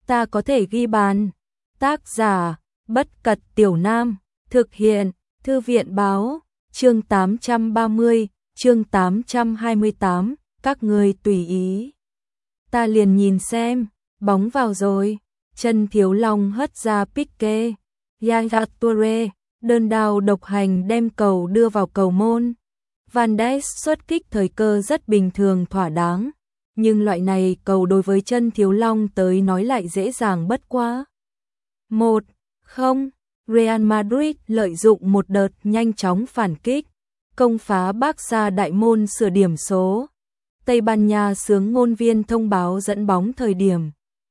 ta có thể ghi bàn. Tác giả, Bất Cật Tiểu Nam, thực hiện, Thư viện báo, chương 830, chương 828, các người tùy ý. Ta liền nhìn xem, bóng vào rồi, Chân Thiếu Long hất ra Pique, Yaya Toure, đơn đao độc hành đem cầu đưa vào cầu môn. Van Dijk xuất kích thời cơ rất bình thường thỏa đáng, nhưng loại này cầu đối với Chân Thiếu Long tới nói lại dễ dàng bất quá. 1-0, Real Madrid lợi dụng một đợt nhanh chóng phản kích, công phá Barca đại môn sửa điểm số. Tây Ban Nha xướng ngôn viên thông báo dẫn bóng thời điểm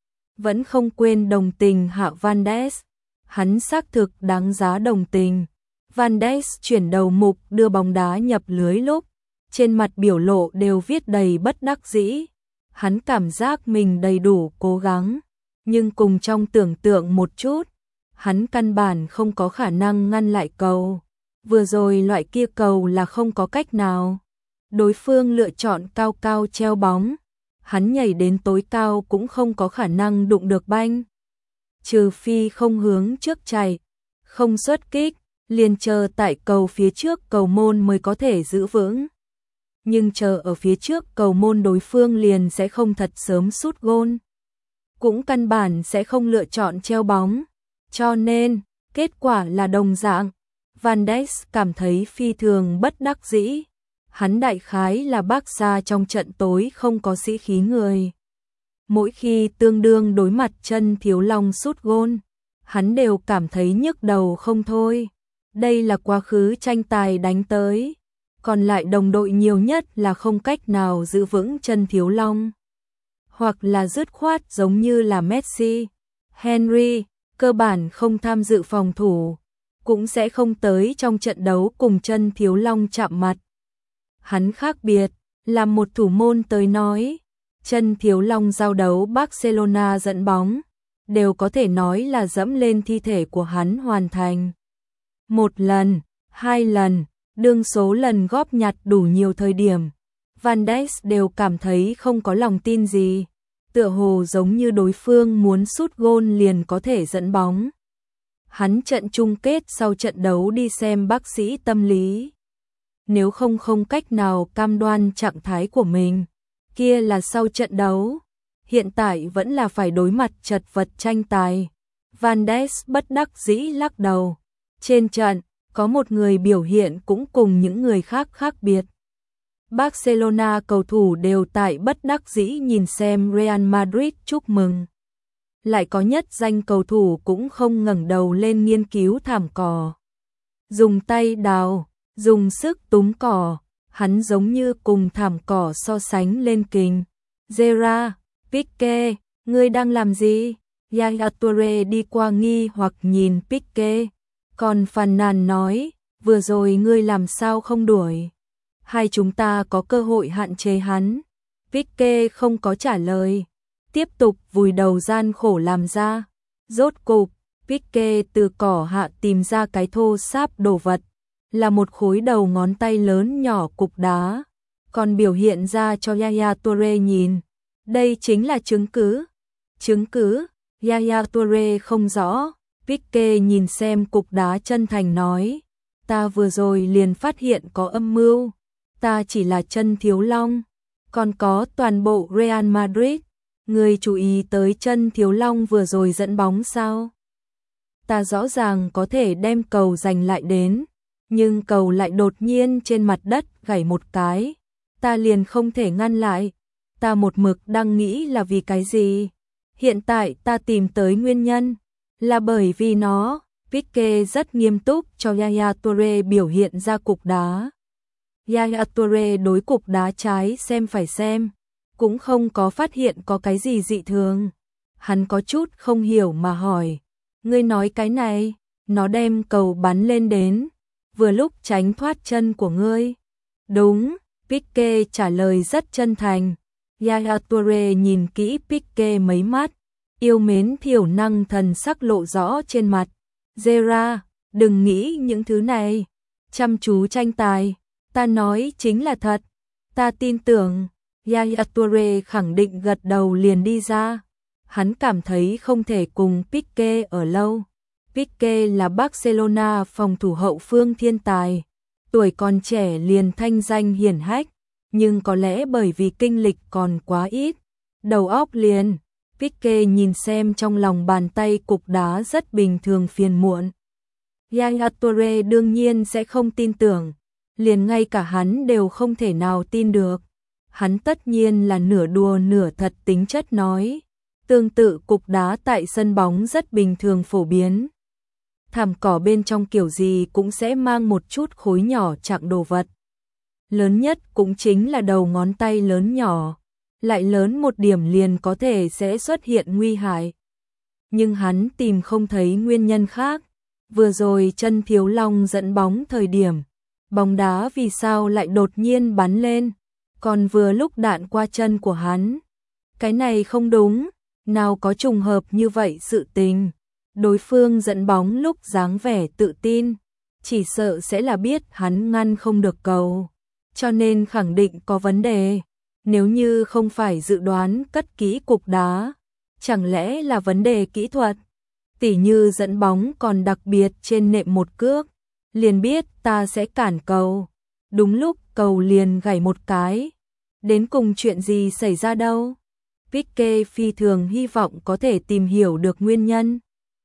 vẫn không quên đồng tình hạ Van Dijk, hắn xác thực đáng giá đồng tình. Van Dijk chuyển đầu mục đưa bóng đá nhập lưới lúc, trên mặt biểu lộ đều viết đầy bất đắc dĩ. Hắn cảm giác mình đầy đủ cố gắng, nhưng cùng trong tưởng tượng một chút, hắn căn bản không có khả năng ngăn lại cầu. Vừa rồi loại kia cầu là không có cách nào. Đối phương lựa chọn cao cao treo bóng, hắn nhảy đến tối cao cũng không có khả năng đụng được banh. Trừ phi không hướng trước chạy, không xuất kích, liền chờ tại cầu phía trước cầu môn mới có thể giữ vững. Nhưng chờ ở phía trước cầu môn đối phương liền sẽ không thật sớm sút gôn. Cũng căn bản sẽ không lựa chọn treo bóng. Cho nên, kết quả là đồng dạng. Van Dijk cảm thấy phi thường bất đắc dĩ. Hắn đại khái là Barca trong trận tối không có sĩ khí người. Mỗi khi tương đương đối mặt Chân Thiếu Long sút gôn, hắn đều cảm thấy nhức đầu không thôi. Đây là quá khứ tranh tài đánh tới, còn lại đồng đội nhiều nhất là không cách nào giữ vững Chân Thiếu Long. Hoặc là dứt khoát giống như là Messi, Henry, cơ bản không tham dự phòng thủ, cũng sẽ không tới trong trận đấu cùng Chân Thiếu Long chạm mặt. Hắn khác biệt, là một thủ môn tới nói, Chân Thiếu Long giao đấu Barcelona dẫn bóng, đều có thể nói là dẫm lên thi thể của hắn hoàn thành. Một lần, hai lần, đương số lần góp nhặt đủ nhiều thời điểm, Van Dijk đều cảm thấy không có lòng tin gì, tựa hồ giống như đối phương muốn sút gôn liền có thể dẫn bóng. Hắn trận chung kết sau trận đấu đi xem bác sĩ tâm lý. Nếu không cách nào cam đoan trạng thái của mình, kia là sau trận đấu. Hiện tại vẫn là phải đối mặt chật vật tranh tài. Van Dijk bất đắc dĩ lắc đầu. Trên trận, có một người biểu hiện cũng cùng những người khác khác biệt. Barcelona cầu thủ đều tại bất đắc dĩ nhìn xem Real Madrid chúc mừng. Lại có nhất danh cầu thủ cũng không ngẩng đầu lên nghiên cứu thảm cỏ. Dùng tay đào, dùng sức túm cỏ, hắn giống như cùng thảm cỏ so sánh lên kình. Gerrard, Pique, ngươi đang làm gì? Yaya Toure đi qua nghi hoặc nhìn Pique. Còn phàn nàn nói, vừa rồi ngươi làm sao không đuổi? Hai chúng ta có cơ hội hạn chế hắn. Pique không có trả lời, tiếp tục vùi đầu gian khổ làm ra. Rốt cục, Pique từ cỏ hạ tìm ra cái thô sáp đồ vật, là một khối đầu ngón tay lớn nhỏ cục đá, còn biểu hiện ra cho Yaya Toure nhìn. Đây chính là chứng cứ. Chứng cứ? Yaya Toure không rõ. Pique nhìn xem cục đá chân thành nói, ta vừa rồi liền phát hiện có âm mưu, ta chỉ là Chân Thiếu Long, còn có toàn bộ Real Madrid, người chú ý tới Chân Thiếu Long vừa rồi dẫn bóng sao? Ta rõ ràng có thể đem cầu giành lại đến, nhưng cầu lại đột nhiên trên mặt đất gãy một cái, ta liền không thể ngăn lại, ta một mực đang nghĩ là vì cái gì? Hiện tại ta tìm tới nguyên nhân. Là bởi vì nó. Pique rất nghiêm túc cho Yaya Toure biểu hiện ra cục đá. Yaya Toure đối cục đá trái xem phải xem, cũng không có phát hiện có cái gì dị thường. Hắn có chút không hiểu mà hỏi, ngươi nói cái này, nó đem cầu bắn lên đến, vừa lúc tránh thoát chân của ngươi. Đúng, Pique trả lời rất chân thành. Yaya Toure nhìn kỹ Pique mấy mắt, yêu mến thiểu năng thần sắc lộ rõ trên mặt. Gerrard, đừng nghĩ những thứ này, chăm chú tranh tài, ta nói chính là thật, ta tin tưởng. Yaya Toure khẳng định gật đầu liền đi ra. Hắn cảm thấy không thể cùng Pique ở lâu. Pique là Barcelona phòng thủ hậu phương thiên tài, tuổi còn trẻ liền thanh danh hiển hách, nhưng có lẽ bởi vì kinh lịch còn quá ít, đầu óc liền. Pique nhìn xem trong lòng bàn tay cục đá rất bình thường phiền muộn. Yaya Toure đương nhiên sẽ không tin tưởng, liền ngay cả hắn đều không thể nào tin được. Hắn tất nhiên là nửa đùa nửa thật tính chất nói. Tương tự cục đá tại sân bóng rất bình thường phổ biến. Thảm cỏ bên trong kiểu gì cũng sẽ mang một chút khối nhỏ chặng đồ vật. Lớn nhất cũng chính là đầu ngón tay lớn nhỏ, lại lớn một điểm liền có thể sẽ xuất hiện nguy hại. Nhưng hắn tìm không thấy nguyên nhân khác. Vừa rồi chân Thiếu Long dẫn bóng thời điểm, bóng đá vì sao lại đột nhiên bắn lên, còn vừa lúc đạn qua chân của hắn. Cái này không đúng, nào có trùng hợp như vậy sự tình. Đối phương dẫn bóng lúc dáng vẻ tự tin, chỉ sợ sẽ là biết hắn ngăn không được cầu, cho nên khẳng định có vấn đề. Nếu như không phải dự đoán cất kỹ cục đá, chẳng lẽ là vấn đề kỹ thuật? Tỉ như dẫn bóng còn đặc biệt trên nệm một cước, liền biết ta sẽ cản cầu. Đúng lúc cầu liền gãy một cái. Đến cùng chuyện gì xảy ra đâu? Pique phi thường hy vọng có thể tìm hiểu được nguyên nhân.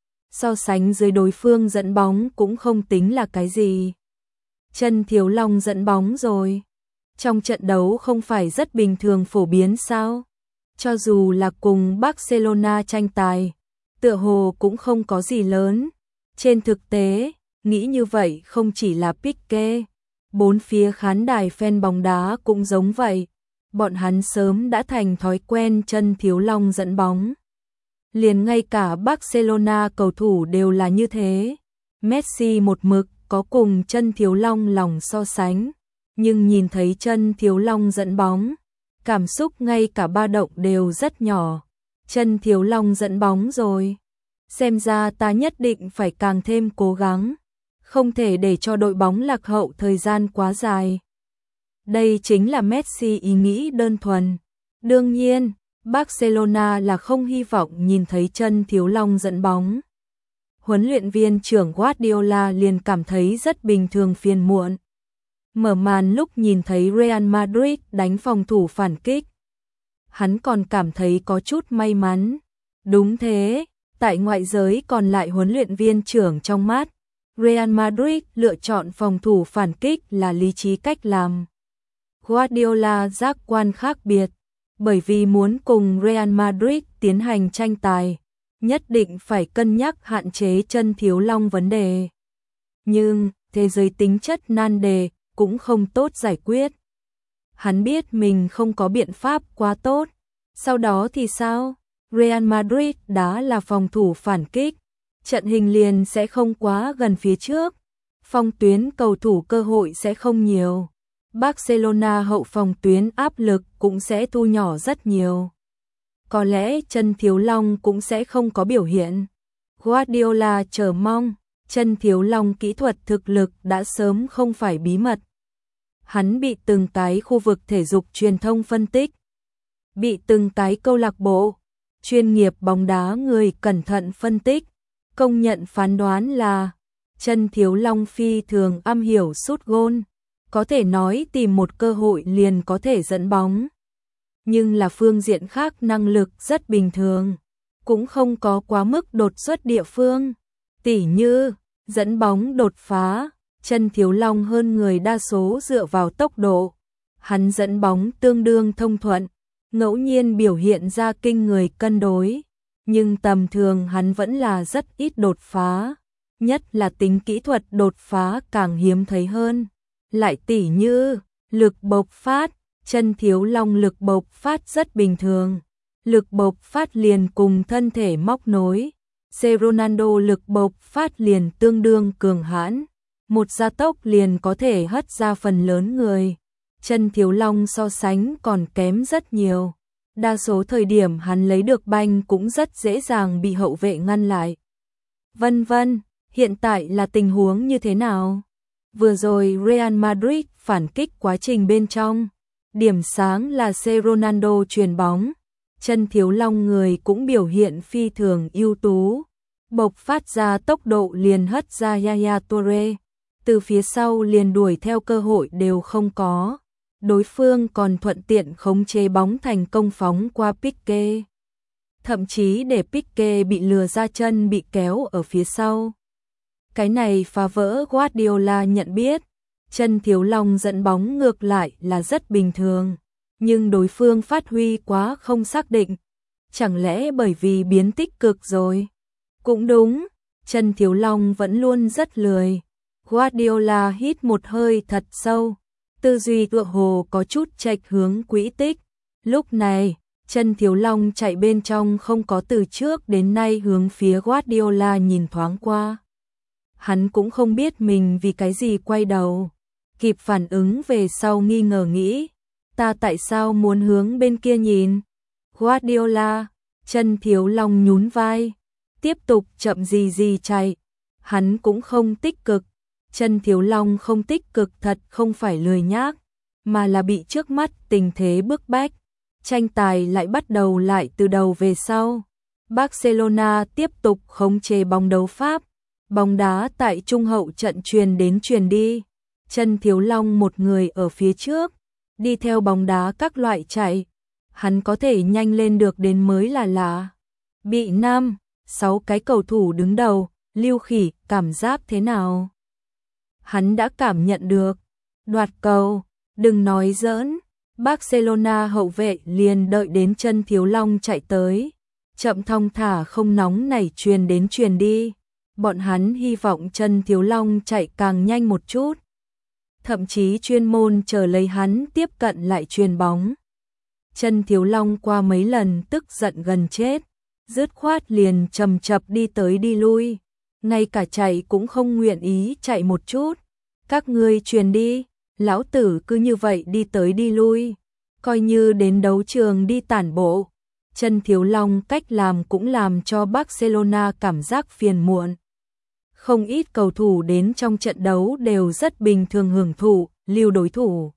So sánh dưới đối phương dẫn bóng cũng không tính là cái gì. Chân Thiếu Long dẫn bóng rồi. Trong trận đấu không phải rất bình thường phổ biến sao? Cho dù là cùng Barcelona tranh tài, tựa hồ cũng không có gì lớn. Trên thực tế, nghĩ như vậy không chỉ là Pique, bốn phía khán đài fan bóng đá cũng giống vậy. Bọn hắn sớm đã thành thói quen chân Thiếu Long dẫn bóng. Liền ngay cả Barcelona cầu thủ đều là như thế. Messi một mực có cùng chân Thiếu Long lòng so sánh, nhưng nhìn thấy chân Thiếu Long dẫn bóng, cảm xúc ngay cả ba động đều rất nhỏ. Chân Thiếu Long dẫn bóng rồi, xem ra ta nhất định phải càng thêm cố gắng, không thể để cho đội bóng lạc hậu thời gian quá dài. Đây chính là Messi ý nghĩ đơn thuần. Đương nhiên, Barcelona là không hy vọng nhìn thấy chân Thiếu Long dẫn bóng. Huấn luyện viên trưởng Guardiola liền cảm thấy rất bình thường phiền muộn. Mở màn lúc nhìn thấy Real Madrid đánh phòng thủ phản kích, hắn còn cảm thấy có chút may mắn. Đúng thế, tại ngoại giới còn lại huấn luyện viên trưởng trong mắt, Real Madrid lựa chọn phòng thủ phản kích là lý trí cách làm. Guardiola giác quan khác biệt, bởi vì muốn cùng Real Madrid tiến hành tranh tài, nhất định phải cân nhắc hạn chế chân Thiếu Long vấn đề. Nhưng, thế giới tính chất nan đề cũng không tốt giải quyết. Hắn biết mình không có biện pháp quá tốt. Sau đó thì sao? Real Madrid đá là phòng thủ phản kích, trận hình liền sẽ không quá gần phía trước, phong tuyến cầu thủ cơ hội sẽ không nhiều. Barcelona hậu phòng tuyến áp lực cũng sẽ thu nhỏ rất nhiều. Có lẽ chân Thiếu Long cũng sẽ không có biểu hiện. Guardiola chờ mong, chân Thiếu Long kỹ thuật thực lực đã sớm không phải bí mật. Hắn bị từng cái khu vực thể dục truyền thông phân tích, bị từng cái câu lạc bộ, chuyên nghiệp bóng đá người cẩn thận phân tích, công nhận phán đoán là chân Thiếu Long phi thường am hiểu sút gôn, có thể nói tìm một cơ hội liền có thể dẫn bóng. Nhưng là phương diện khác năng lực rất bình thường, cũng không có quá mức đột xuất địa phương. Tỉ như, dẫn bóng đột phá, chân Thiếu Long hơn người đa số dựa vào tốc độ. Hắn dẫn bóng tương đương thông thuận, ngẫu nhiên biểu hiện ra kinh người cân đối. Nhưng tầm thường hắn vẫn là rất ít đột phá, nhất là tính kỹ thuật đột phá càng hiếm thấy hơn. Lại tỉ như, lực bộc phát, chân Thiếu Long lực bộc phát rất bình thường. Lực bộc phát liền cùng thân thể móc nối. Ronaldo lực bộc phát liền tương đương cường hãn. Một gia tốc liền có thể hất ra phần lớn người. Chân Thiếu Long so sánh còn kém rất nhiều. Đa số thời điểm hắn lấy được banh cũng rất dễ dàng bị hậu vệ ngăn lại. Vân vân, hiện tại là tình huống như thế nào? Vừa rồi Real Madrid phản kích quá trình bên trong, điểm sáng là Ronaldo chuyền bóng, Chân Thiếu Long người cũng biểu hiện phi thường ưu tú, bộc phát ra tốc độ liền hất ra Yaya Toure, từ phía sau liền đuổi theo cơ hội đều không có. Đối phương còn thuận tiện khống chế bóng thành công phóng qua Pique. Thậm chí để Pique bị lừa ra chân bị kéo ở phía sau. Cái này phá vỡ Guardiola nhận biết, Chân Thiếu Long dẫn bóng ngược lại là rất bình thường, nhưng đối phương phát huy quá không xác định. Chẳng lẽ bởi vì biến tích cực rồi? Cũng đúng, Chân Thiếu Long vẫn luôn rất lười. Guardiola hít một hơi thật sâu, tư duy tựa hồ có chút chệch hướng quỹ tích. Lúc này, Chân Thiếu Long chạy bên trong không có từ trước đến nay hướng phía Guardiola nhìn thoáng qua. Hắn cũng không biết mình vì cái gì quay đầu, kịp phản ứng về sau nghi ngờ nghĩ, ta tại sao muốn hướng bên kia nhìn? Guardiola, Chân Thiếu Long nhún vai, tiếp tục chậm gì chạy. Hắn cũng không tích cực. Chân Thiếu Long không tích cực thật không phải lười nhác, mà là bị trước mắt tình thế bức bách. Tranh tài lại bắt đầu lại từ đầu về sau. Barcelona tiếp tục khống chế bóng đấu Pháp. Bóng đá tại trung hậu trận truyền đến truyền đi. Chân Thiếu Long một người ở phía trước, đi theo bóng đá các loại chạy. Hắn có thể nhanh lên được đến mới là lạ. Bị 5-6 cái cầu thủ đứng đầu, Lưu Khỉ cảm giác thế nào? Hắn đã cảm nhận được. Đoạt cầu, đừng nói giỡn. Barcelona hậu vệ liền đợi đến Chân Thiếu Long chạy tới. Chậm thong thả không nóng nảy truyền đến truyền đi. Bọn hắn hy vọng Chân Thiếu Long chạy càng nhanh một chút. Thậm chí chuyên môn chờ lấy hắn tiếp cận lại truyền bóng. Chân Thiếu Long qua mấy lần tức giận gần chết, dứt khoát liền chầm chập đi tới đi lui, ngay cả chạy cũng không nguyện ý chạy một chút. Các ngươi truyền đi, lão tử cứ như vậy đi tới đi lui, coi như đến đấu trường đi tản bộ. Chân Thiếu Long cách làm cũng làm cho Barcelona cảm giác phiền muộn. Không ít cầu thủ đến trong trận đấu đều rất bình thường hưởng thụ, lưu đối thủ.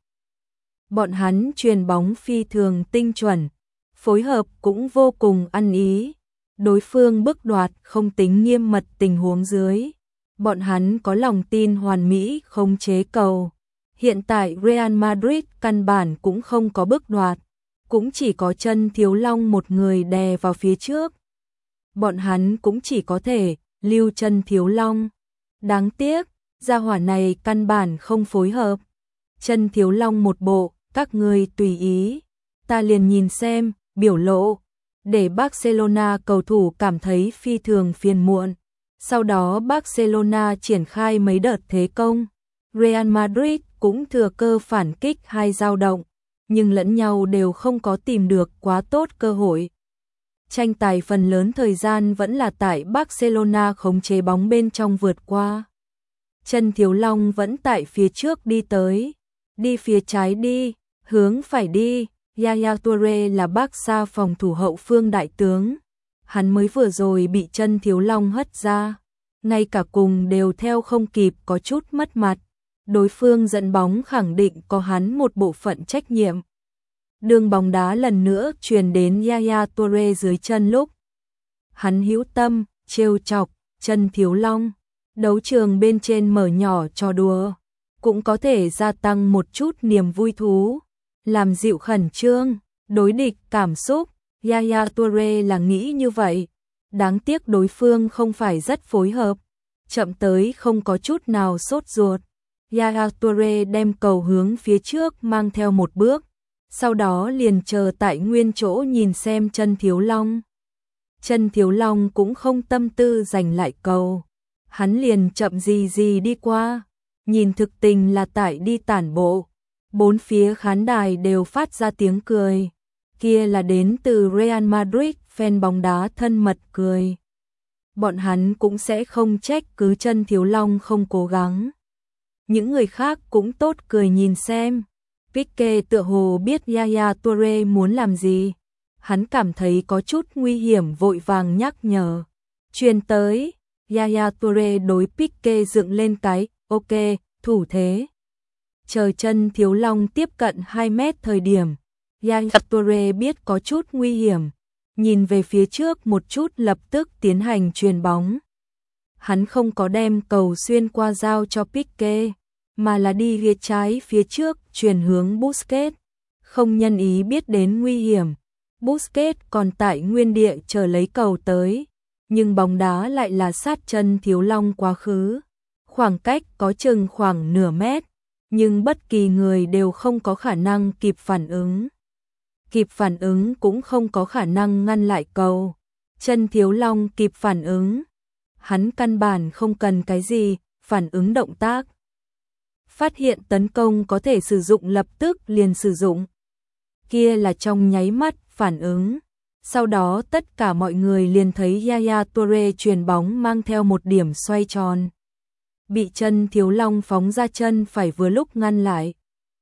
Bọn hắn truyền bóng phi thường tinh chuẩn, phối hợp cũng vô cùng ăn ý. Đối phương bức đoạt không tính nghiêm mật tình huống dưới. Bọn hắn có lòng tin hoàn mỹ khống chế cầu. Hiện tại Real Madrid căn bản cũng không có bức đoạt, cũng chỉ có Chân Thiếu Long một người đè vào phía trước. Bọn hắn cũng chỉ có thể lưu Chân Thiếu Long. Đáng tiếc, gia hỏa này căn bản không phối hợp. Chân Thiếu Long một bộ, các ngươi tùy ý, ta liền nhìn xem, biểu lộ, để Barcelona cầu thủ cảm thấy phi thường phiền muộn. Sau đó Barcelona triển khai mấy đợt thế công. Real Madrid cũng thừa cơ phản kích hai dao động, nhưng lẫn nhau đều không có tìm được quá tốt cơ hội. Tranh tài phần lớn thời gian vẫn là tại Barcelona khống chế bóng bên trong vượt qua. Chân Thiếu Long vẫn tại phía trước đi tới, đi phía trái đi, hướng phải đi. Yaya Toure là Barca phòng thủ hậu phương đại tướng. Hắn mới vừa rồi bị Chân Thiếu Long hất ra, ngay cả cùng đều theo không kịp có chút mất mặt. Đối phương dẫn bóng khẳng định có hắn một bộ phận trách nhiệm. Đường bóng đá lần nữa truyền đến Yaya Toure dưới chân lúc hắn hữu tâm trêu chọc Chân Thiếu Long. Đấu trường bên trên mở nhỏ trò đùa, cũng có thể gia tăng một chút niềm vui thú, làm dịu khẩn trương, đối địch cảm xúc. Yaya Toure là nghĩ như vậy. Đáng tiếc đối phương không phải rất phối hợp, chậm tới không có chút nào sốt ruột. Yaya Toure đem cầu hướng phía trước mang theo một bước, sau đó liền chờ tại nguyên chỗ nhìn xem Chân Thiếu Long. Chân Thiếu Long cũng không tâm tư giành lại cầu, hắn liền chậm gì đi qua, nhìn thực tình là tại đi tản bộ. Bốn phía khán đài đều phát ra tiếng cười, kia là đến từ Real Madrid fan bóng đá thân mật cười. Bọn hắn cũng sẽ không trách cứ Chân Thiếu Long không cố gắng. Những người khác cũng tốt cười nhìn xem. Pique tựa hồ biết Yaya Toure muốn làm gì, hắn cảm thấy có chút nguy hiểm vội vàng nhắc nhở. Truyền tới, Yaya Toure đối Pique dựng lên cái ok thủ thế. Chờ Chân Thiếu Long tiếp cận 2 mét thời điểm, Yaya Toure biết có chút nguy hiểm, nhìn về phía trước một chút lập tức tiến hành chuyền bóng. Hắn không có đem cầu xuyên qua giao cho Pique, mà là đi ghế trái phía trước chuyền hướng Busquets. Không nhân ý biết đến nguy hiểm, Busquets còn tại nguyên địa chờ lấy cầu tới, nhưng bóng đá lại là sát chân Thiếu Long quá khứ. Khoảng cách có chừng khoảng nửa mét, nhưng bất kỳ người đều không có khả năng kịp phản ứng. Kịp phản ứng cũng không có khả năng ngăn lại cầu. Chân Thiếu Long kịp phản ứng. Hắn căn bản không cần cái gì, phản ứng động tác. Phát hiện tấn công có thể sử dụng lập tức liền sử dụng. Kia là trong nháy mắt phản ứng. Sau đó tất cả mọi người liền thấy Yaya Toure chuyền bóng mang theo một điểm xoay tròn. Bị chân Thiếu Long phóng ra chân phải vừa lúc ngăn lại.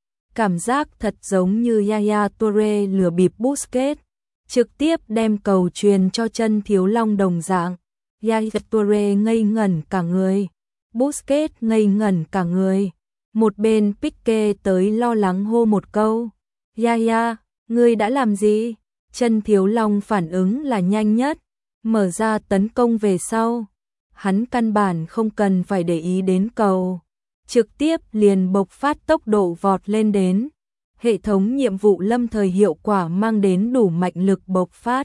Cảm giác thật giống như Yaya Toure lừa bịp Busquets, trực tiếp đem cầu truyền cho chân Thiếu Long đồng dạng. Yaya Toure ngây ngẩn cả người, Busquets ngây ngẩn cả người. Một bên Pique tới lo lắng hô một câu, Yaya, ngươi đã làm gì? Chân Thiếu Long phản ứng là nhanh nhất, mở ra tấn công về sau. Hắn căn bản không cần phải để ý đến cầu, trực tiếp liền bộc phát tốc độ vọt lên đến. Hệ thống nhiệm vụ lâm thời hiệu quả mang đến đủ mạnh lực bộc phát.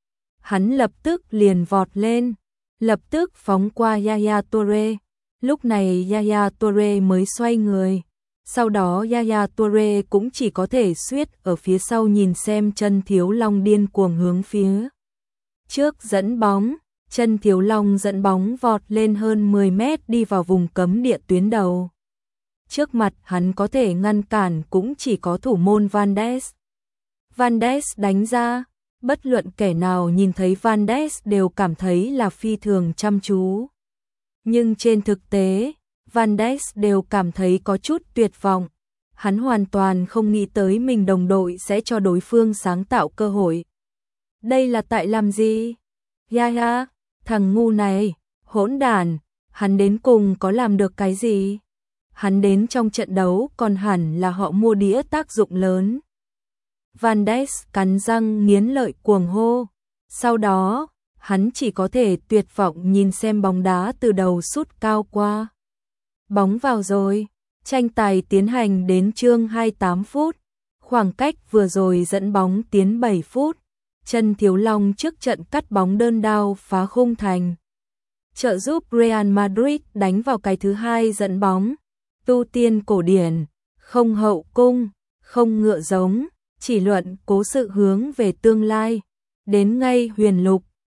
Hắn lập tức liền vọt lên, lập tức phóng qua Yaya Toure. Lúc này Yaya Toure mới xoay người. Sau đó Yaya Toure cũng chỉ có thể suýt ở phía sau nhìn xem chân Thiếu Long điên cuồng hướng phía trước dẫn bóng. Chân Thiếu Long dẫn bóng vọt lên hơn 10 mét đi vào vùng cấm địa tuyến đầu. Trước mặt hắn có thể ngăn cản cũng chỉ có thủ môn Van Ness. Van Ness đánh ra, bất luận kẻ nào nhìn thấy Van Ness đều cảm thấy là phi thường chăm chú. Nhưng trên thực tế, Van Ness đều cảm thấy có chút tuyệt vọng. Hắn hoàn toàn không nghĩ tới mình đồng đội sẽ cho đối phương sáng tạo cơ hội. Đây là tại làm gì? Yaya, thằng ngu này, hỗn đản, hắn đến cùng có làm được cái gì? Hắn đến trong trận đấu còn hẳn là họ mua đĩa tác dụng lớn. Van Ness cắn răng nghiến lợi cuồng hô. Sau đó, hắn chỉ có thể tuyệt vọng nhìn xem bóng đá từ đầu sút cao qua. Bóng vào rồi, tranh tài tiến hành đến chương 28 phút, khoảng cách vừa rồi dẫn bóng tiến 7 phút. Chân Thiếu Long trước trận cắt bóng đơn đao phá khung thành, trợ giúp Real Madrid đánh vào cái thứ hai dẫn bóng. Tu tiên cổ điển, không hậu cung, không ngựa giống, chỉ luận cố sự hướng về tương lai. Đến ngay huyền lục,